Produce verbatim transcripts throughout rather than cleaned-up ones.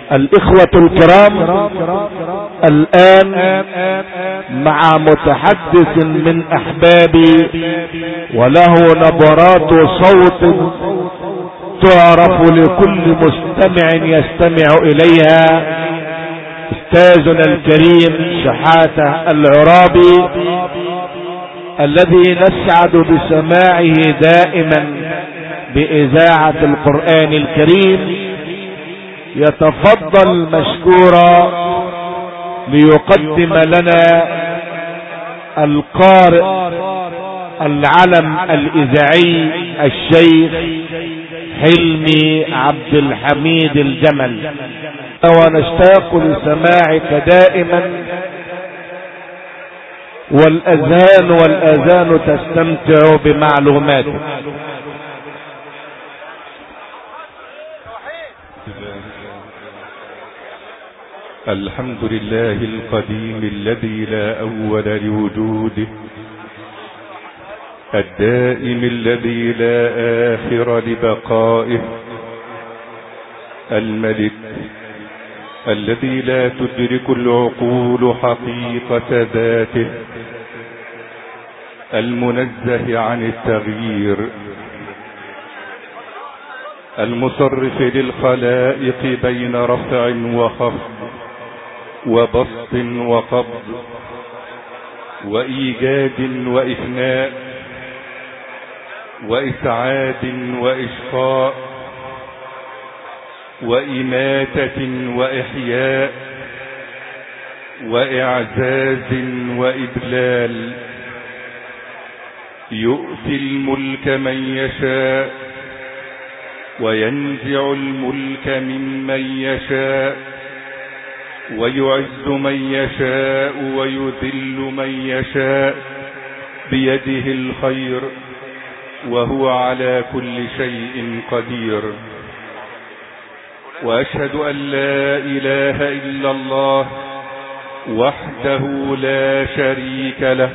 الإخوة الكرام، الآن مع متحدث من أحبابي وله نبرات صوت تعرف لكل مستمع يستمع إليها، أستاذنا الكريم شحاتة العرابي الذي نسعد بسماعه دائما بإذاعة القرآن الكريم. يتفضل مشكورا ليقدم لنا القارئ العلم الإذاعي الشيخ حلمي عبد الحميد الجمل، ونشتاق لسماعك دائما، والأذهان والآذان تستمتع بمعلوماتك. الحمد لله القديم الذي لا أول لوجوده، الدائم الذي لا آخر لبقائه، الملك الذي لا تدرك العقول حقيقة ذاته، المنزه عن التغيير، المصرف للخلائق بين رفع وخفض وبسط وقبض وإيجاد وإفناء وإسعاد وإشقاء وإماتة وإحياء وإعزاز وإذلال، يؤتي الملك من يشاء وينزع الملك ممن يشاء، ويعز من يشاء ويذل من يشاء، بيده الخير وهو على كل شيء قدير. وأشهد أن لا إله إلا الله وحده لا شريك له،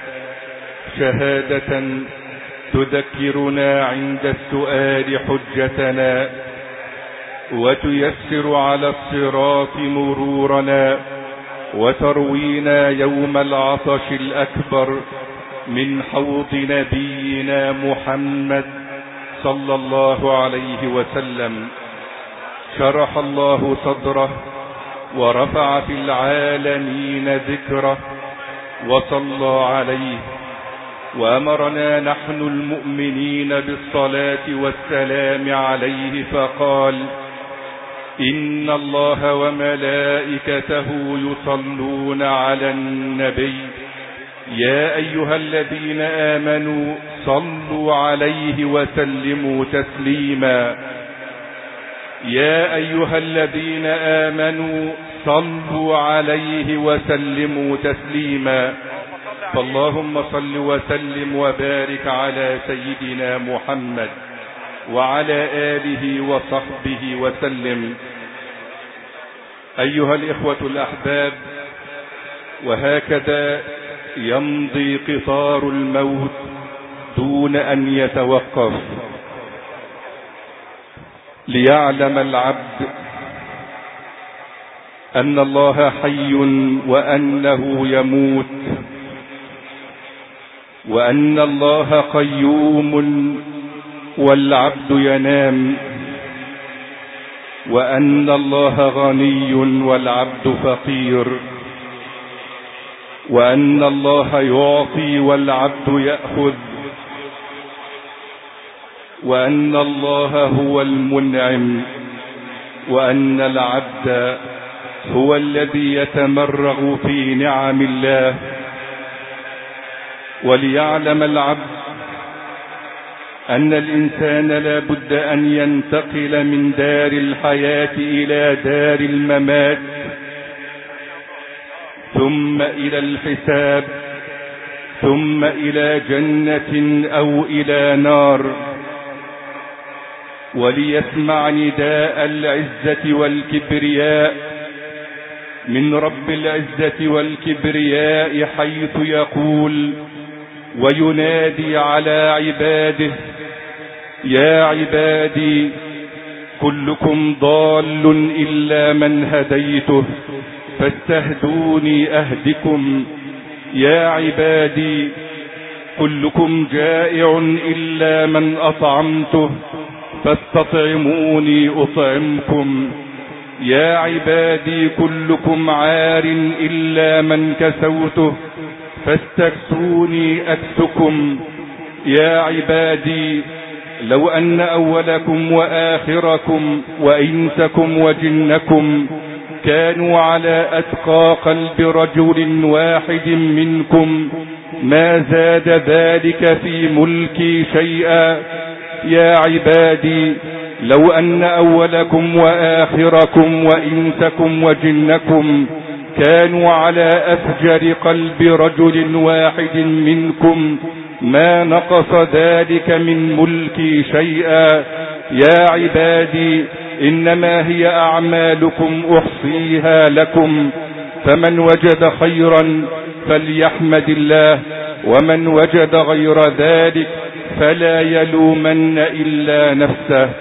شهادة تذكرنا عند السؤال حجتنا، وتيسر على الصراط مرورنا، وتروينا يوم العطش الأكبر من حوض نبينا محمد صلى الله عليه وسلم. شرح الله صدره ورفع في العالمين ذكره وصلى عليه، وأمرنا نحن المؤمنين بالصلاة والسلام عليه فقال: إن الله وملائكته يصلون على النبي يا أيها الذين آمنوا صلوا عليه وسلموا تسليما. يا أيها الذين آمنوا صلوا عليه وسلموا تسليما. فاللهم صل وسلم وبارك على سيدنا محمد وعلى آله وصحبه وسلم. أيها الإخوة الأحباب، وهكذا يمضي قطار الموت دون أن يتوقف، ليعلم العبد أن الله حي وأنه يموت، وأن الله قيوم والعبد ينام، وأن الله غني والعبد فقير، وأن الله يعطي والعبد يأخذ، وأن الله هو المنعم، وأن العبد هو الذي يتمرغ في نعم الله. وليعلم العبد أن الإنسان لا بد أن ينتقل من دار الحياة إلى دار الممات، ثم إلى الحساب، ثم إلى جنة أو إلى نار. وليسمع نداء العزة والكبرياء من رب العزة والكبرياء حيث يقول وينادي على عباده: يا عبادي كلكم ضال إلا من هديته فاستهدوني أهدكم. يا عبادي كلكم جائع إلا من أطعمته فاستطعموني أطعمكم. يا عبادي كلكم عار إلا من كسوته فاستكسوني أكسكم. يا عبادي لو أن أولكم وآخركم وإنسكم وجنكم كانوا على أتقى قلب رجل واحد منكم ما زاد ذلك في ملكي شيئا. يا عبادي لو أن أولكم وآخركم وإنسكم وجنكم كانوا على أفجر قلب رجل واحد منكم ما نقص ذلك من ملكي شيئا. يا عبادي إنما هي أعمالكم أحصيها لكم، فمن وجد خيرا فليحمد الله، ومن وجد غير ذلك فلا يلومن إلا نفسه.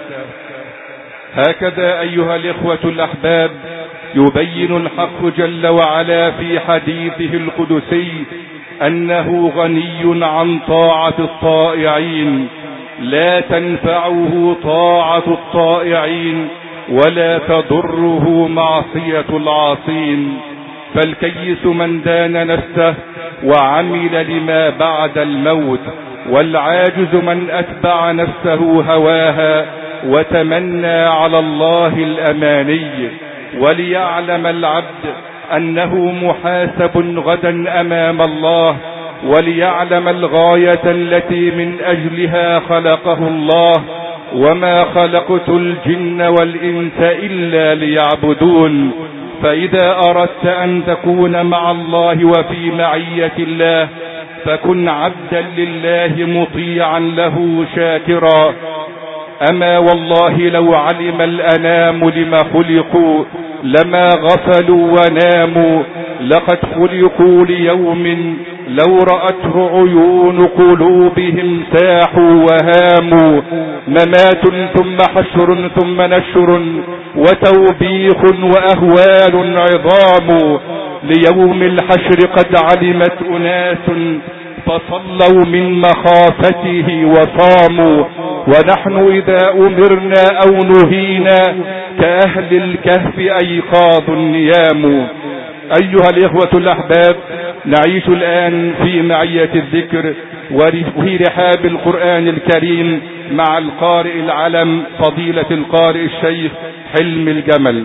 هكذا أيها الإخوة الأحباب يبين الحق جل وعلا في حديثه القدسي أنه غني عن طاعة الطائعين، لا تنفعه طاعة الطائعين ولا تضره معصية العاصين. فالكيس من دان نفسه وعمل لما بعد الموت، والعاجز من أتبع نفسه هواها وتمنى على الله الأماني. وليعلم العبد أنه محاسب غدا أمام الله، وليعلم الغاية التي من أجلها خلقه الله: وما خلقت الجن والإنس إلا ليعبدون. فإذا أردت أن تكون مع الله وفي معية الله فكن عبدا لله مطيعا له شاكرا. أما والله لو علم الأنام لما خلقوا لما غفلوا وناموا، لقد خلقوا ليوم لو رأته عيون قلوبهم ساحوا وهاموا. ممات ثم حشر ثم نشر وتوبيخ وأهوال عظام. ليوم الحشر قد علمت أناس فصلوا من مخافته وصاموا، ونحن إذا أمرنا أو نهينا كأهل الكهف أيقاظ نيام. أيها الإخوة الأحباب، نعيش الآن في معية الذكر وفي رحاب القرآن الكريم مع القارئ العلم فضيلة القارئ الشيخ حلم الجمل.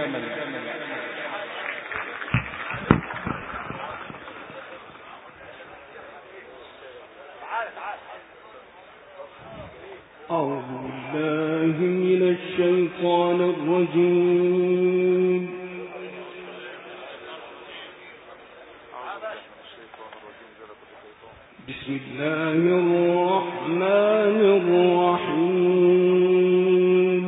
أعوذ بالله من الشيطان الرجيم. بسم الله الرحمن الرحيم.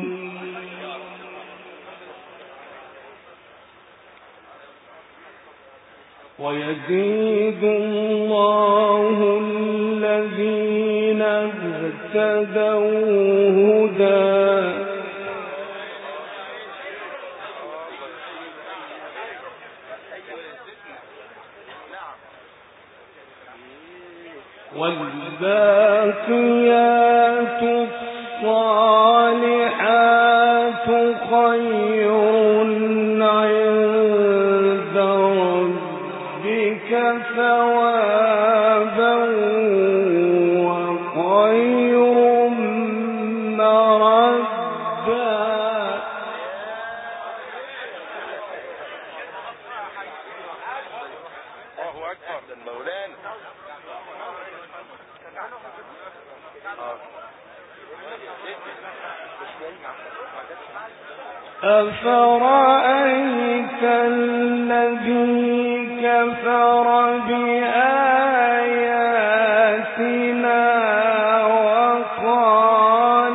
ويزيد الله الذين اهتدوا هدى والباقيات الصالحات خير عند ربك ثوابا وخير مردا. أفرأيت الذي كفر بآياتنا وقال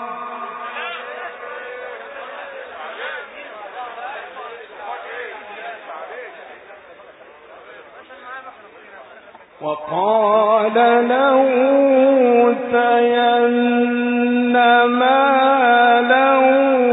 وقال لأوتين مالا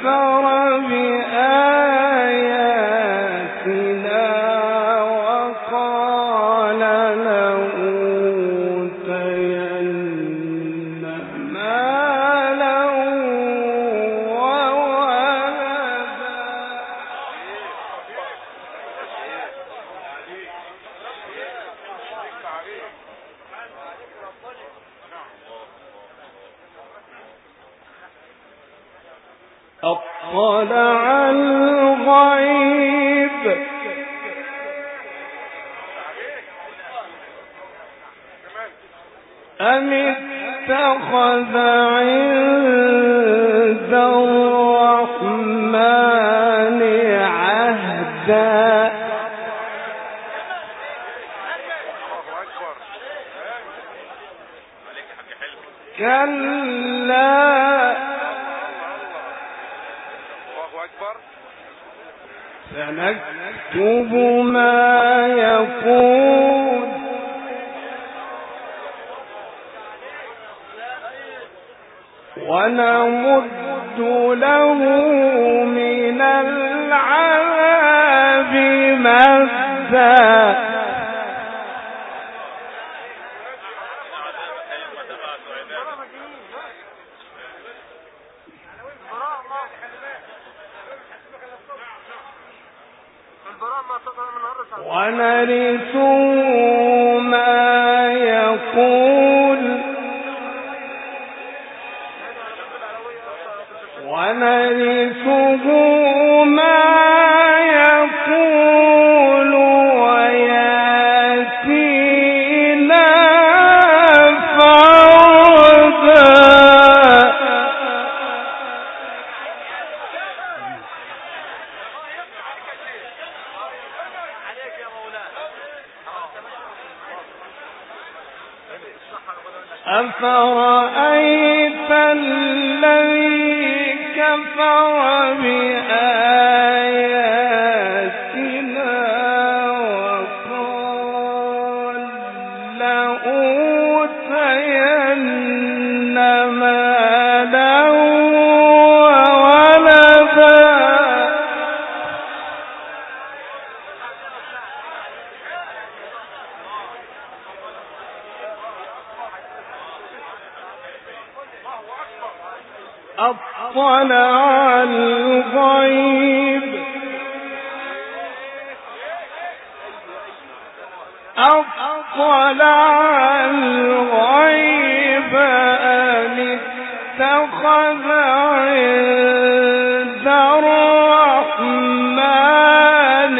كفر بآياتنا وقال لأوتين مالا وولدا. أطلع الغيب أم اتخذ عند الرحمن عهدا. كلا سنكتب ما يقول ونمد له من العذاب مدا. ونرثه ما يقول ونرثه ما يقول ويأتينا فردا. أفرأيت الذي كفر بآياتنا وقال لأوتين مالا وولدا. أطلع الغيب أطلع الغيب أم اتخذ عند الرحمن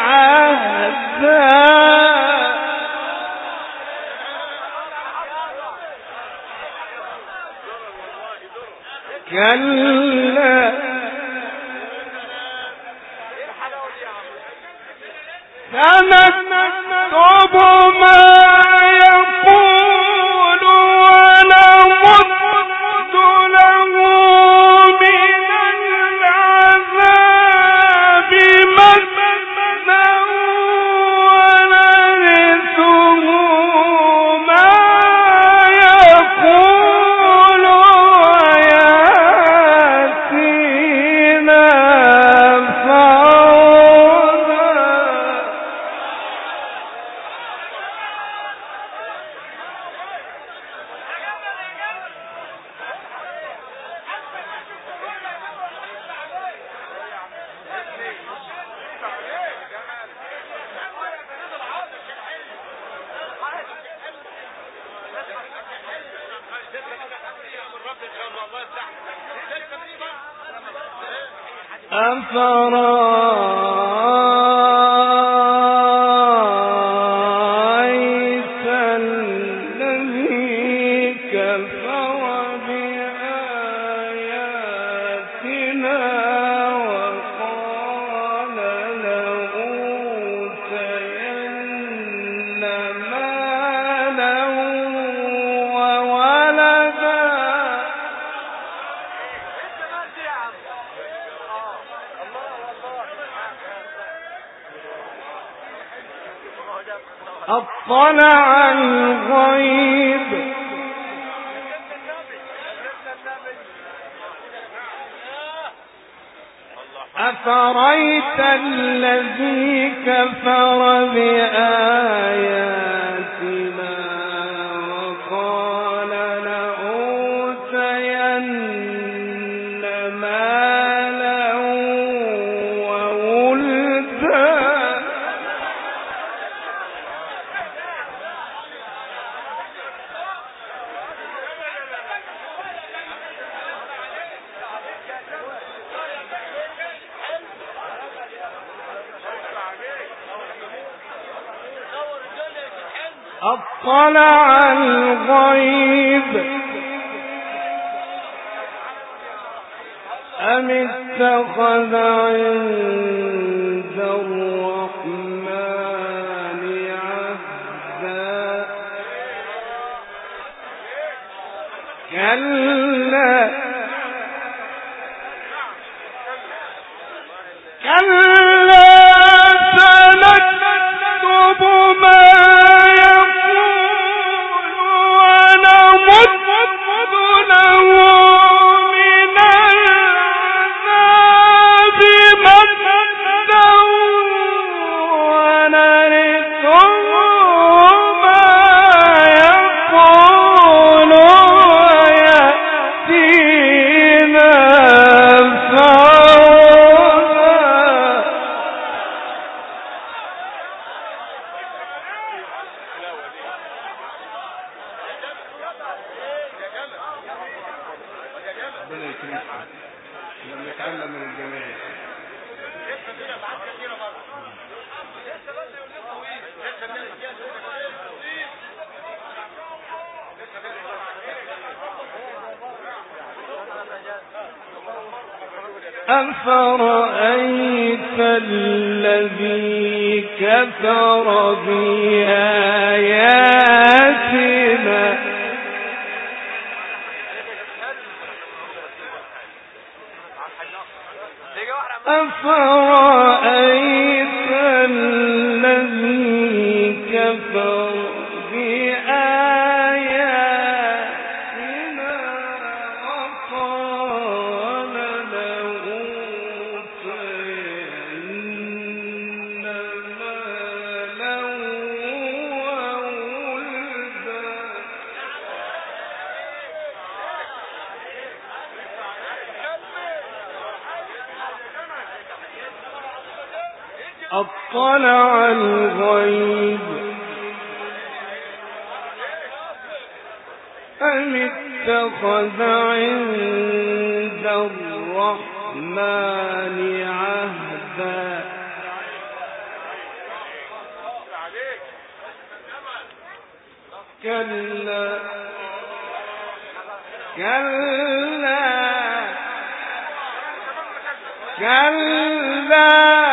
عهدا. كلا سنكتب ما يقول ونمد له من العذاب مدا ونرثه ما يقول ويأتينا فردا. أفرأيت الذي كفر بآياتنا وقال لأوتين مالا وولدا. أطلع الغيب أفرأيت الذي كفر بآياتنا وقال لأوتين مالا وولدا أطلع الغيب أم اتخذ عند الرحمن عهدا كلا كلا سنكتب ما أفرأيت الذي كفر بآياتنا أفرأيت الذي كفر بآياتنا وقال لأوتين مالا وولدا أطلع الغيب أم اتخذ عند الرحمن عهدا كلا كلا كلا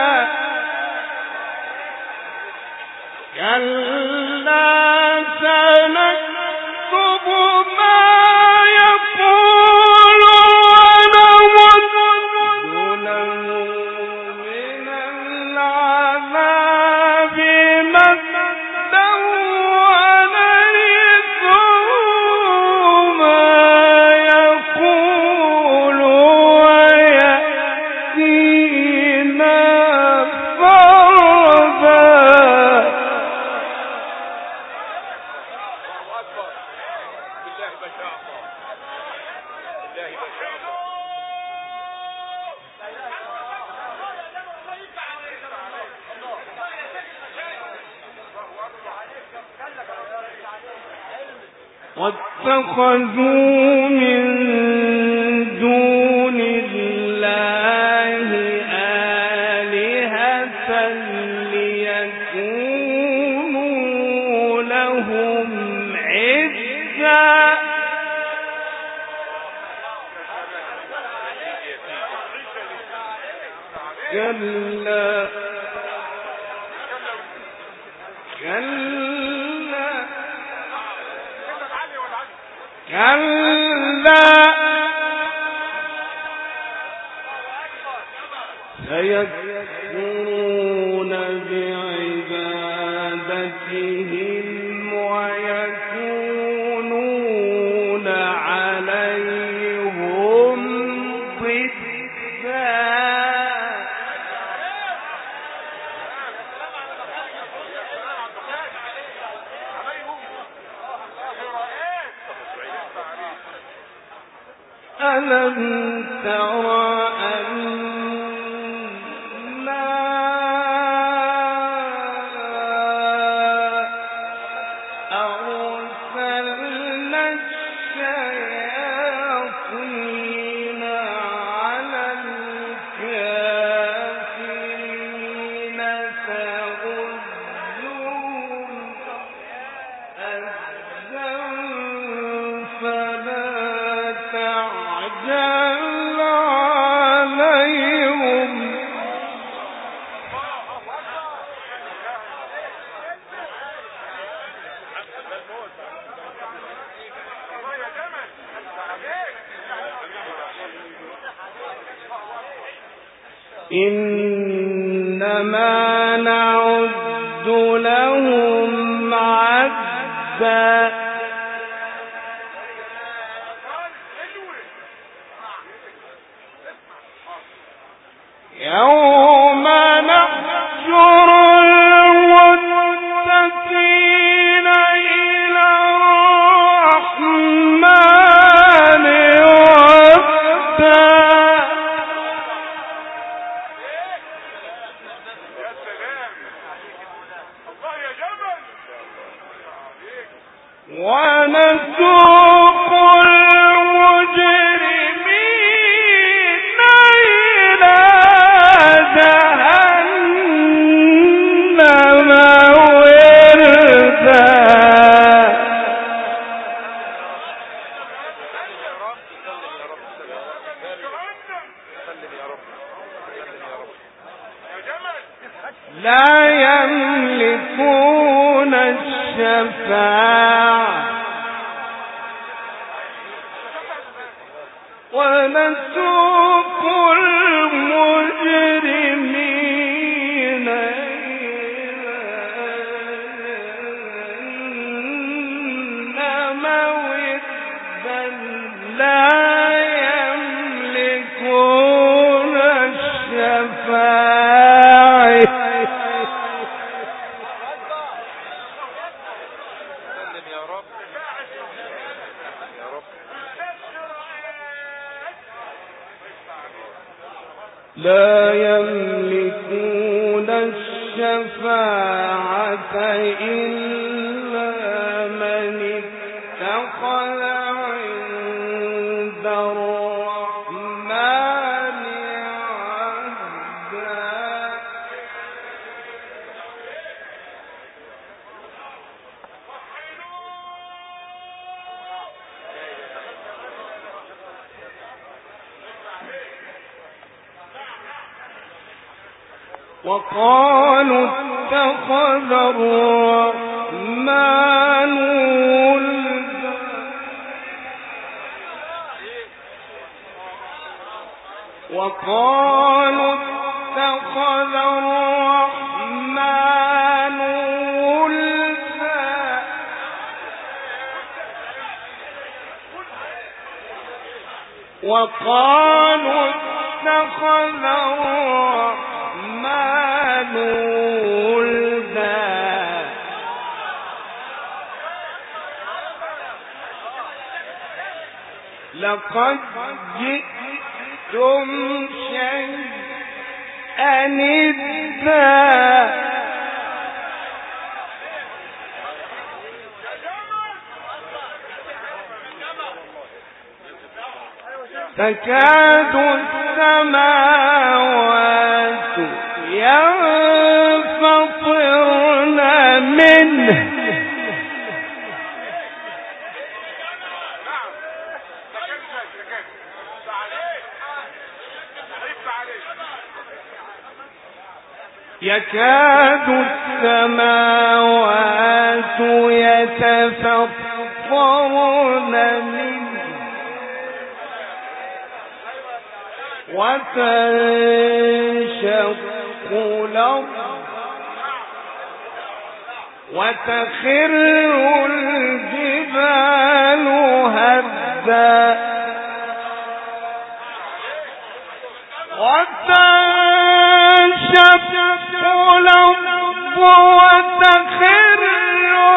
كلا سنكتب ما يقول ونمد له من العذاب مدا ونرثه ما يقول ويأتينا فردا واتخذوا من دون الله آلهة ليكونوا لهم عزا كلا كلا كلا سيكفرون بعبادتهم ويكونون عليهم ضدا ألم تر إنما نعد لهم عدا يوم نحشر المتقين إلى الرحمن وفدا ونسوق المجرمين إلى جهنم وردا لا يملكون الشفاعة ونسوق المجرمين إلى جهنم وردا لا يملكون الشفاعة لا يملكون الشفاعة إلا من اتخذ عند الرحمن عهدا وقالوا اتخذ الرحمن ولدا وقالوا اتخذ الرحمن ولدا وقالوا اتخذ الرحمن ولدا لقد جئتم شيئا إدا تكاد السماوات ينفطرن منه يكاد السماوات يتفطرن منه وتنشق الأرض وتخر الجبال هدا وتنشق الأرض وتخر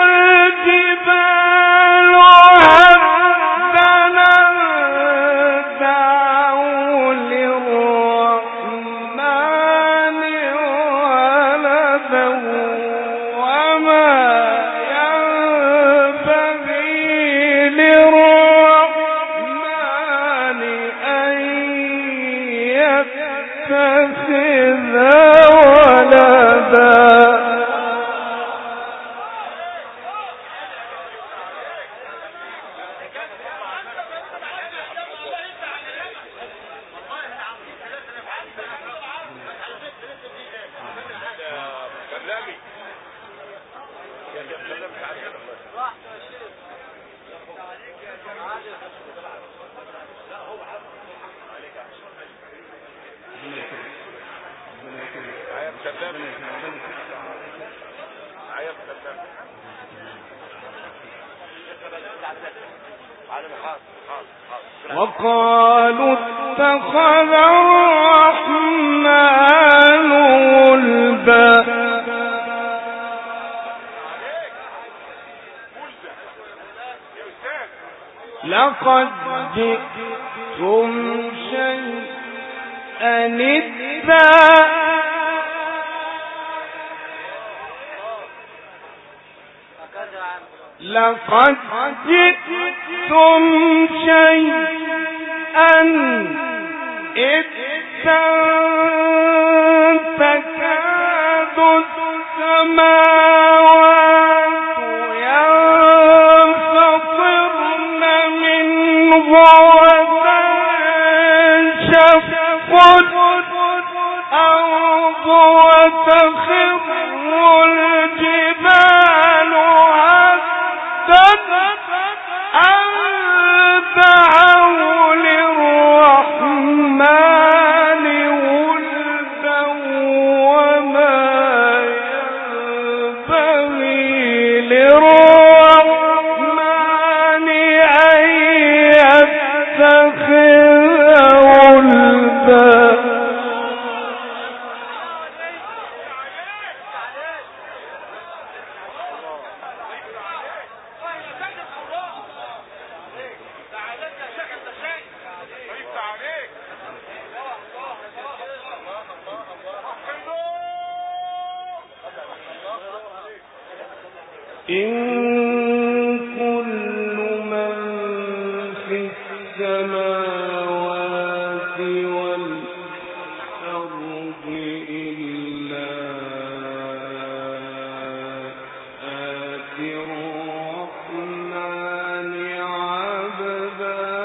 الجبال هدا وقالوا اتخذ الرحمن ولدا لقد جئتم شيئا إدا لقد جئتم شيئا إدا تكاد السماوات ينفطرن منه وتنشق الأرض وتخر الجبال أن دعوا للرحمن ولدا وما ينبغي للرحمن أن يتخذ ولدا إن كل من في السماوات والأرض إلا آتي الرحمن عبدا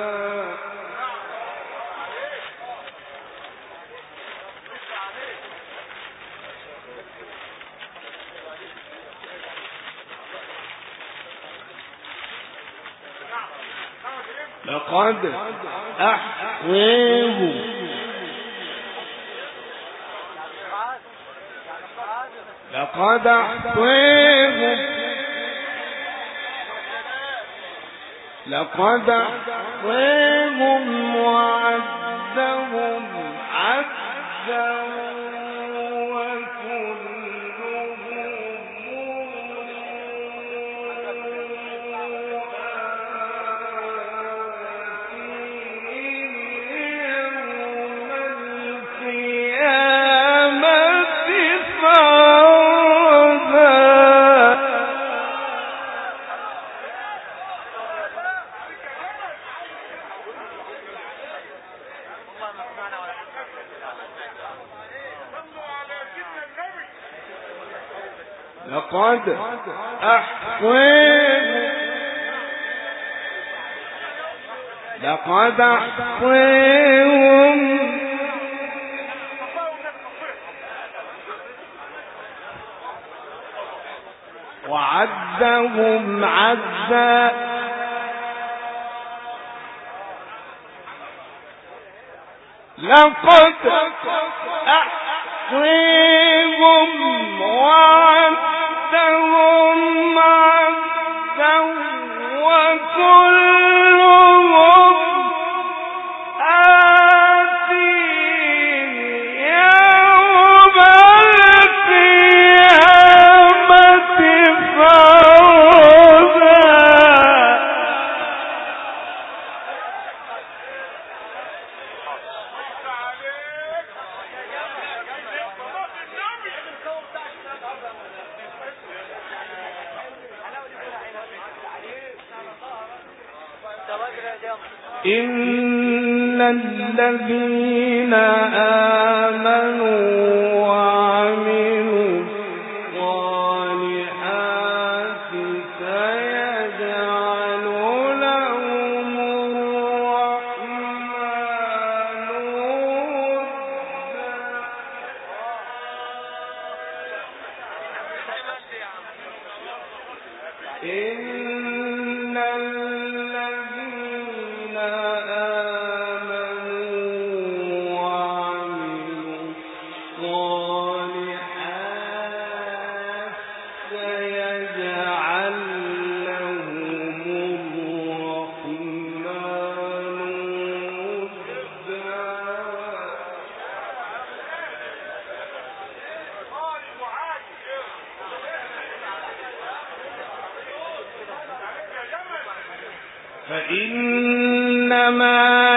لقد أحصيهم لقد أحصيهم لقد أحصيهم وعدهم عدا لقد أحصيهم لقد أحصيهم وعدهم عدا لقد أحصيهم وعدهم عدا وكلهم آتيه يوم القيامة فردا إن الذين آمنوا وعملوا الصالحات سيجعل لهم الرحمن ودا فإنما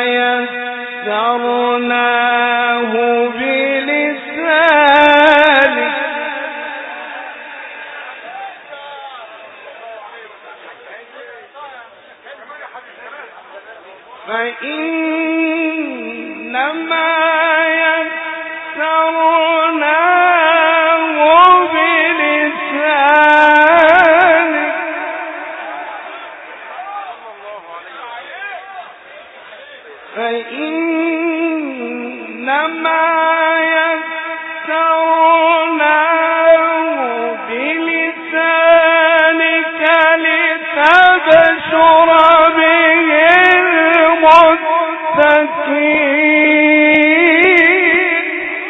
يسرناه بلسانك فإنما يسرناه بلسانك فإنما يسرناه بلسانك لتبشر به المتقين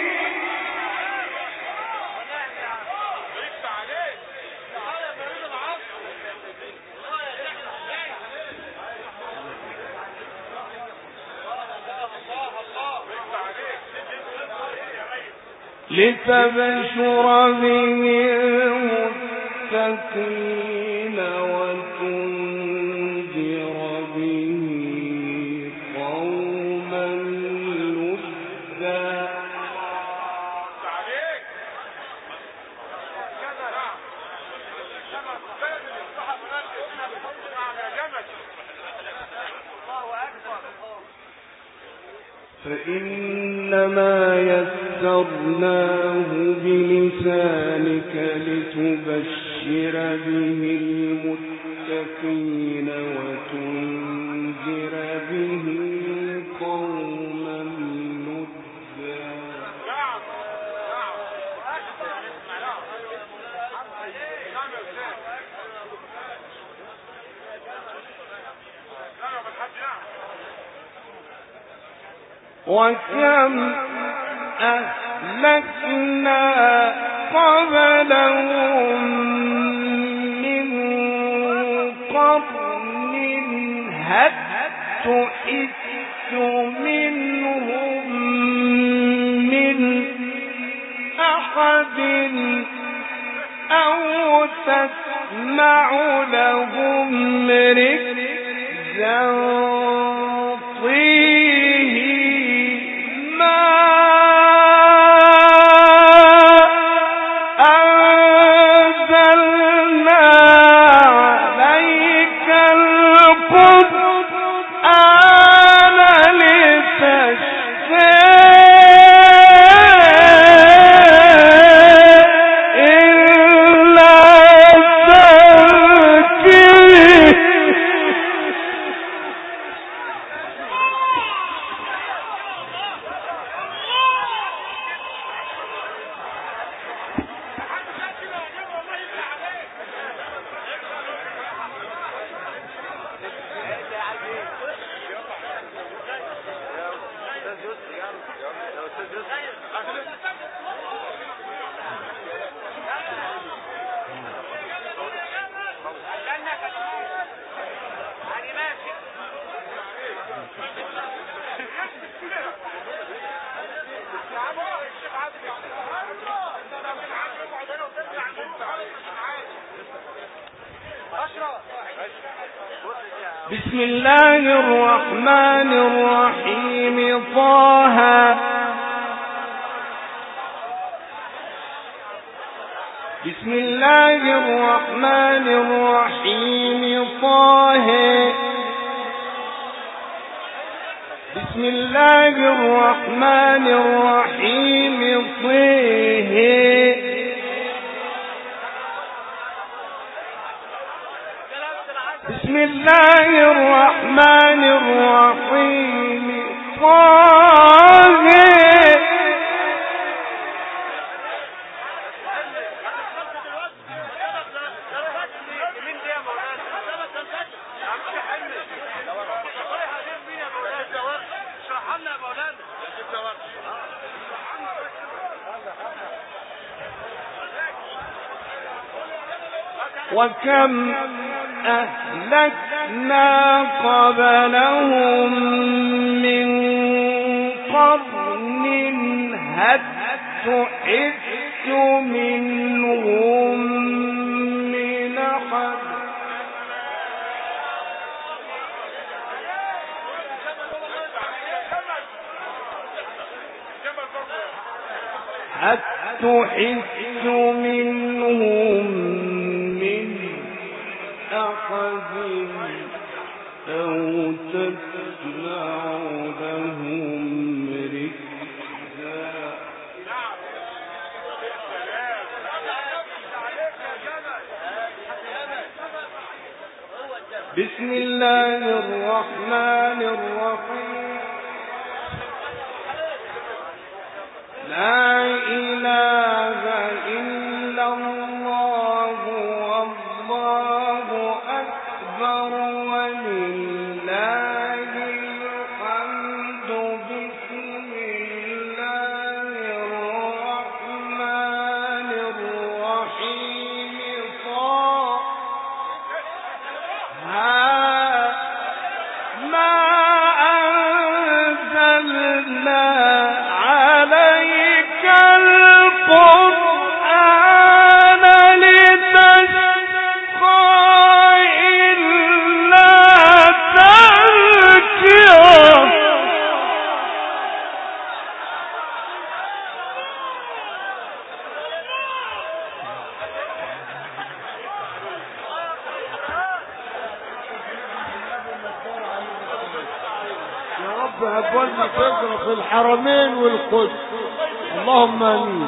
لتبشر به المتقين وتنذر به قوما لدا فإنما يسرناه بلسانك لتبشر به المتقين وتنذر به قوما لدا وكم أهلكنا قبلهم من قرن هل تحس منهم من أحد أو تسمع لهم ركزا بسم الله الرحمن الرحيم طه بسم الله الرحمن الرحيم طه بسم الله الرحمن الرحيم طه بسم الله الرحمن الرحيم طه وكم أهلكنا قبلهم من قرن هل تحس منهم من أحد هل تحس منهم من أحد أو تسمع لهم ركزا. بسم الله الرحمن الرحيم. لا إله إلا الله والله أكبر ولله الحمد. بسم الله الرحمن الرحيم. صاد ما أنزلنا عليك القرآن لتشقى إلا تذكرة. يا رب هبولنا فكرة في الحرمين والقدس، اللهم امين.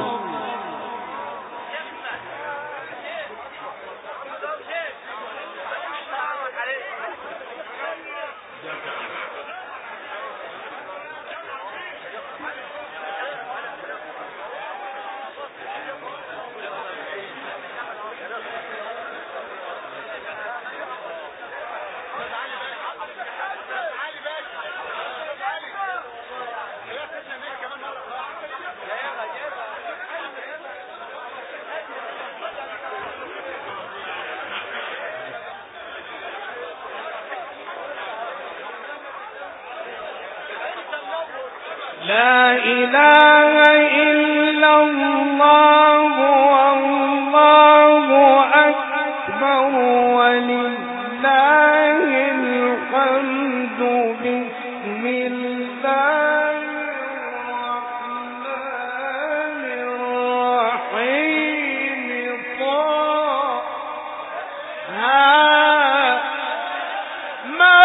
لا إله إلا الله والله أكبر ولله الحمد. بسم الله الرحمن الرحيم. طه ما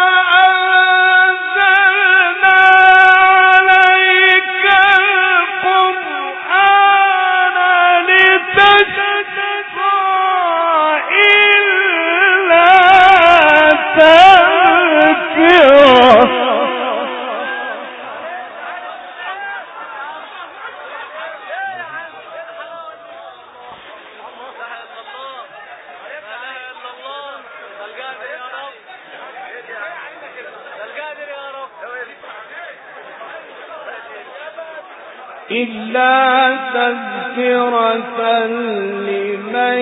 إلا تذكرة لمن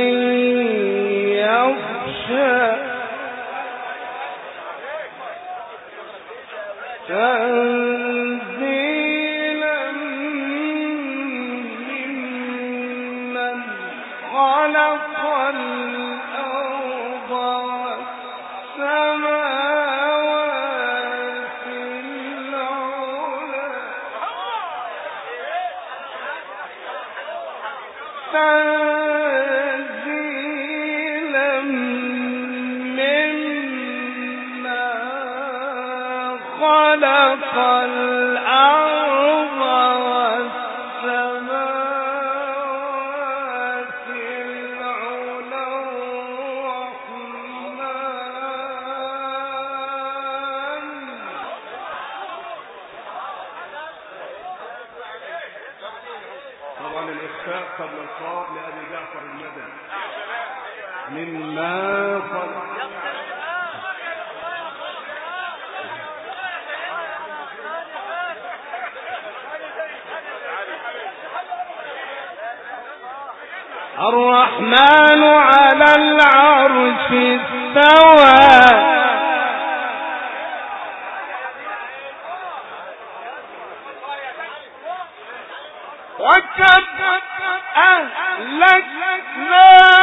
يخشى. تنزيلا ممن خلق الأرض والسماوات العلى. تنزيلا مما خلق الأرض والسماوات العلى الرحمن. طبعا الإخفاء قبل القاء لأبي جعفر المدني. مما خلق. الرحمن على العرش استوى. وكم أهلكنا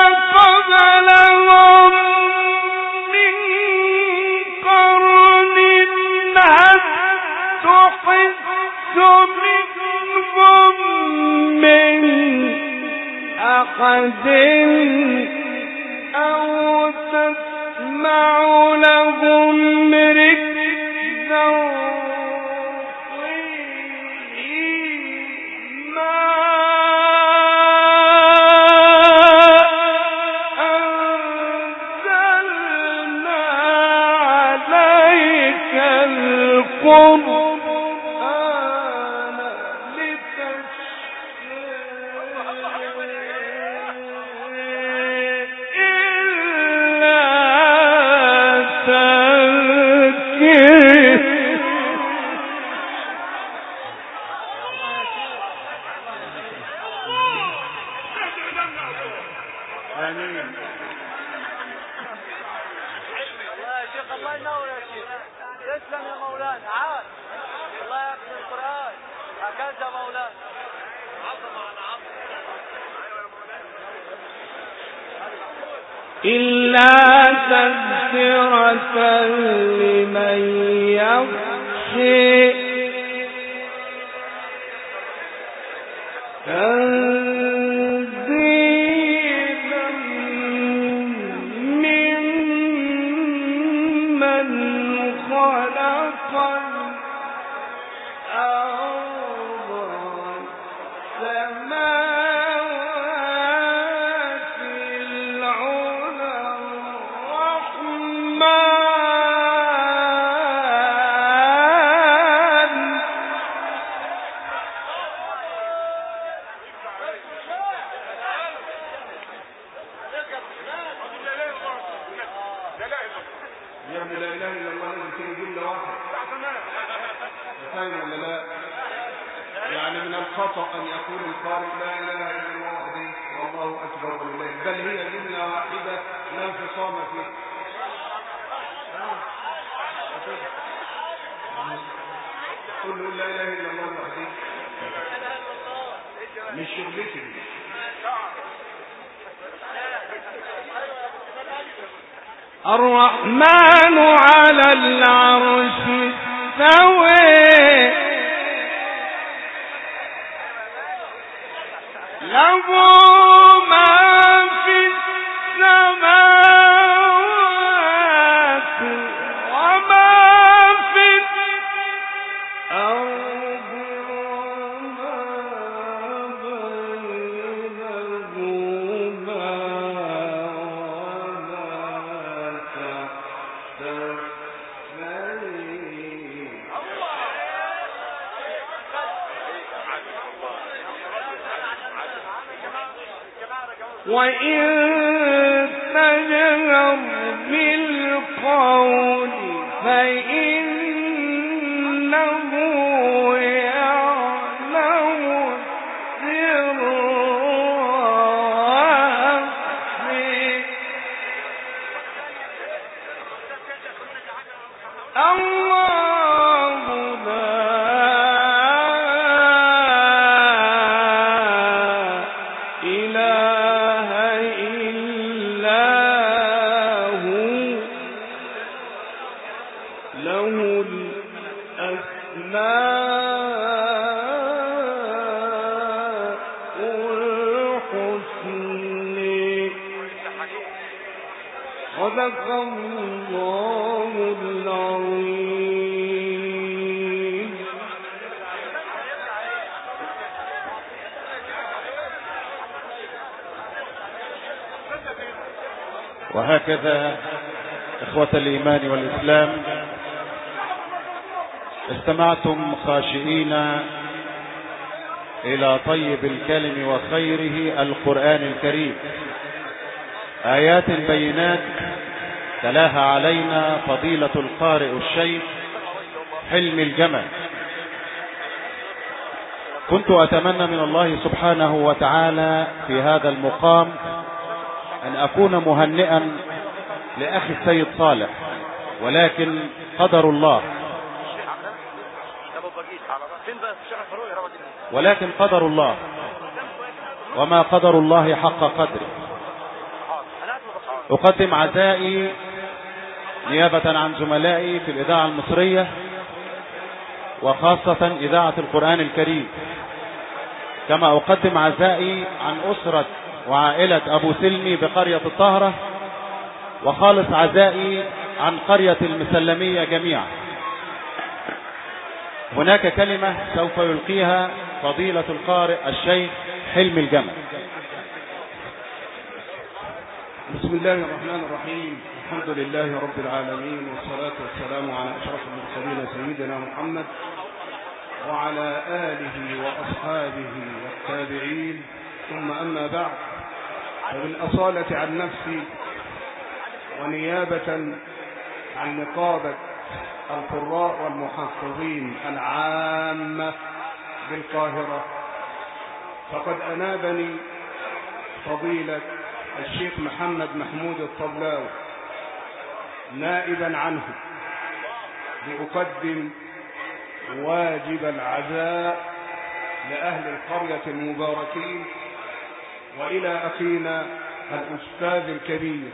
قبلهم من قرن هل تحس منهم من أحد أو تسمع لهم ركزا إلا تذكرة لمن يخشى تنزيلا ممن خلق الأرض والسماوات العلى الرحمن يا ابن لا اله الا الله لازم تيجي جمله واحده. فاهم ولا لا؟ يعني من الخطا ان يقول القارئ لا اله الا الله وحده والله اكبر ولله، بل هي جمله واحده لا انفصام فيها. قل له لا اله الا الله وحده مش شغلتي. الرحمن على العرش استوى له ما في السماوات وما في الأرض وما بينهما وإن تجهر بالقول فإنه يعلم السر وأخفي الله لا إله إلا هو له الأسماء الحسنى صدق الله العظيم. وهكذا إخوة الإيمان والإسلام استمعتم خاشئين إلى طيب الكلم وخيره القرآن الكريم، آيات بينات تلاها علينا فضيلة القارئ الشيخ حلمي الجمل. كنت أتمنى من الله سبحانه وتعالى في هذا المقام أن أكون مهنئا لأخي السيد صالح، ولكن قدر الله ولكن قدر الله وما قدر الله حق قدره. أقدم عزائي نيابة عن زملائي في الإذاعة المصرية وخاصة إذاعة القرآن الكريم، كما أقدم عزائي عن أسرة وعائلة أبو سلمي بقرية الطهرة، وخالص عزائي عن قرية المسلمية جميعا. هناك كلمة سوف يلقيها فضيلة القارئ الشيخ حلمي الجمل. بسم الله الرحمن الرحيم. الحمد لله رب العالمين، والصلاة والسلام على أشرف المرسلين سيدنا محمد وعلى آله وأصحابه والتابعين، ثم أما بعد. فبالأصالة عن نفسي ونيابة عن نقابة القراء والمحفظين العامة بالقاهرة، فقد أنابني فضيلة الشيخ محمد محمود الطبلاوي نائبا عنه لأقدم واجب العزاء لأهل القرية المباركين، وإلى أخينا الأستاذ الكبير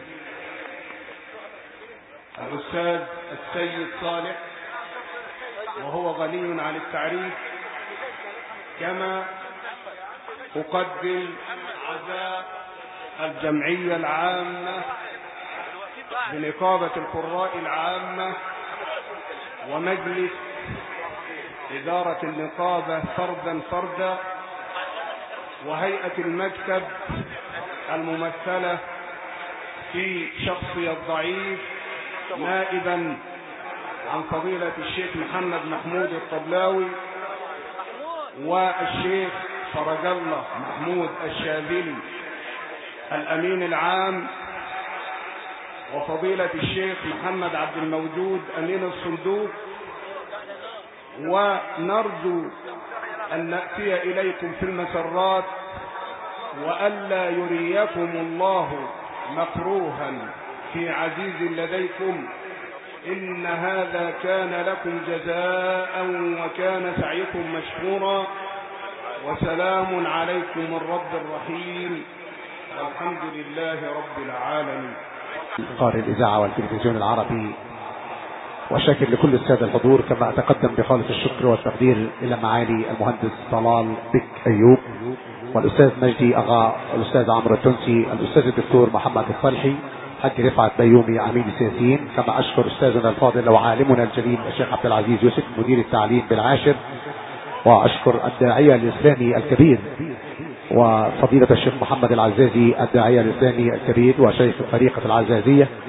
الأستاذ السيد صالح، وهو غني عن التعريف. كما أقدم عزاء الجمعية العامة بنقابة القراء العامة ومجلس إدارة النقابة فردا فردا، وهيئة المكتب الممثلة في شخصي الضعيف نائبا عن فضيلة الشيخ محمد محمود الطبلاوي، والشيخ فرج الله محمود الشاذلي الأمين العام، وفضيلة الشيخ محمد عبد الموجود أمين الصندوق. ونرجو أن نأتي إليكم في المسرات، وألا يريكم الله مكروها في عزيز لديكم، إن هذا كان لكم جزاء وكان سعيكم مشكورا، وسلام عليكم من رب الرحيم، والحمد لله رب العالمين. قارئ الإذاعة والتلفزيون العربي، وشاكر لكل السادة الحضور، كما أتقدم بخالص الشكر والتقدير إلى معالي المهندس طلال بك أيوب، والأستاذ مجدي أغا، والأستاذ عمرو التونسي، الأستاذ الدكتور محمد الصالحي، حاج رفعت بيومي عميد السياسيين. كما أشكر أستاذنا الفاضل وعالمنا الجليل الشيخ عبد العزيز يوسف مدير التعليم بالعاشر، وأشكر الداعية الإسلامي الكبير وفضيلة الشيخ محمد العزازي الداعية الإسلامي الكبير وشيخ طريقة العزازية.